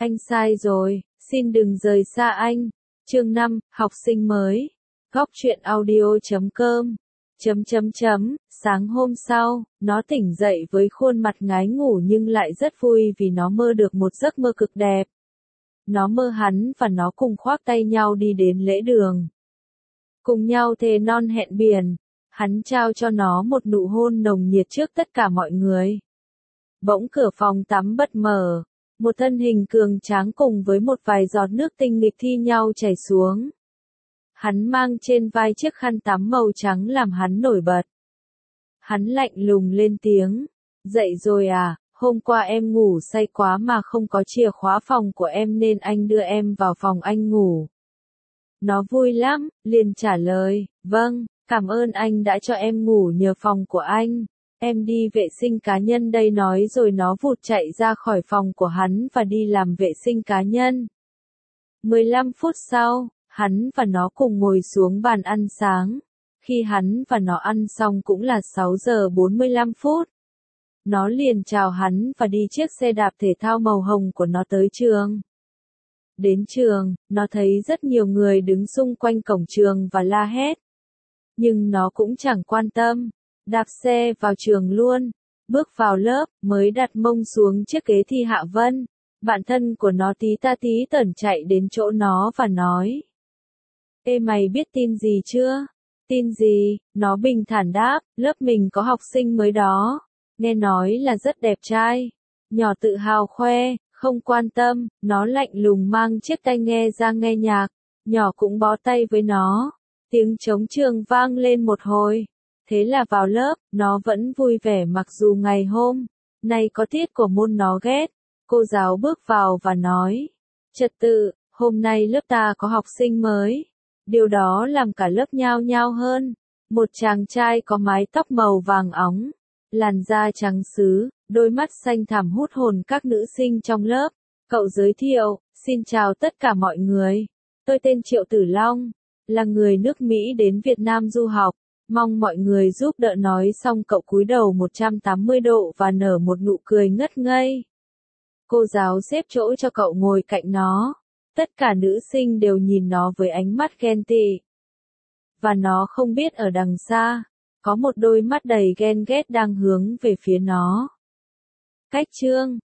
Anh sai rồi, xin đừng rời xa anh. Chương 5, học sinh mới. Góc truyện audio.com. Sáng hôm sau, nó tỉnh dậy với khuôn mặt ngái ngủ nhưng lại rất vui vì nó mơ được một giấc mơ cực đẹp. Nó mơ hắn và nó cùng khoác tay nhau đi đến lễ đường. Cùng nhau thề non hẹn biển, hắn trao cho nó một nụ hôn nồng nhiệt trước tất cả mọi người. Bỗng cửa phòng tắm bật mở, một thân hình cường tráng cùng với một vài giọt nước tinh nghịch thi nhau chảy xuống. Hắn mang trên vai chiếc khăn tắm màu trắng làm hắn nổi bật. Hắn lạnh lùng lên tiếng, dậy rồi à, hôm qua em ngủ say quá mà không có chìa khóa phòng của em nên anh đưa em vào phòng anh ngủ. Nó vui lắm, liền trả lời, vâng, cảm ơn anh đã cho em ngủ nhờ phòng của anh. Em đi vệ sinh cá nhân đây nói rồi nó vụt chạy ra khỏi phòng của hắn và đi làm vệ sinh cá nhân. 15 phút sau, hắn và nó cùng ngồi xuống bàn ăn sáng. Khi hắn và nó ăn xong cũng là 6 giờ 45 phút. Nó liền chào hắn và đi chiếc xe đạp thể thao màu hồng của nó tới trường. Đến trường, nó thấy rất nhiều người đứng xung quanh cổng trường và la hét. Nhưng nó cũng chẳng quan tâm. Đạp xe vào trường luôn, bước vào lớp, mới đặt mông xuống chiếc ghế thi Hạ Vân. Bạn thân của nó tí ta tí tởn chạy đến chỗ nó và nói. Ê mày biết tin gì chưa? Tin gì? Nó bình thản đáp, lớp mình có học sinh mới đó. Nghe nói là rất đẹp trai. Nhỏ tự hào khoe, không quan tâm, nó lạnh lùng mang chiếc tai nghe ra nghe nhạc. Nhỏ cũng bó tay với nó. Tiếng trống trường vang lên một hồi. Thế là vào lớp, nó vẫn vui vẻ mặc dù ngày hôm nay có tiết của môn nó ghét. Cô giáo bước vào và nói, trật tự, hôm nay lớp ta có học sinh mới. Điều đó làm cả lớp nhao nhao hơn. Một chàng trai có mái tóc màu vàng óng, làn da trắng sứ, đôi mắt xanh thẳm hút hồn các nữ sinh trong lớp. Cậu giới thiệu, xin chào tất cả mọi người. Tôi tên Triệu Tử Long, là người nước Mỹ đến Việt Nam du học. Mong mọi người giúp đỡ nói xong cậu cúi đầu 180 độ và nở một nụ cười ngất ngây. Cô giáo xếp chỗ cho cậu ngồi cạnh nó. Tất cả nữ sinh đều nhìn nó với ánh mắt ghen tị. Và nó không biết ở đằng xa, có một đôi mắt đầy ghen ghét đang hướng về phía nó. Cách chương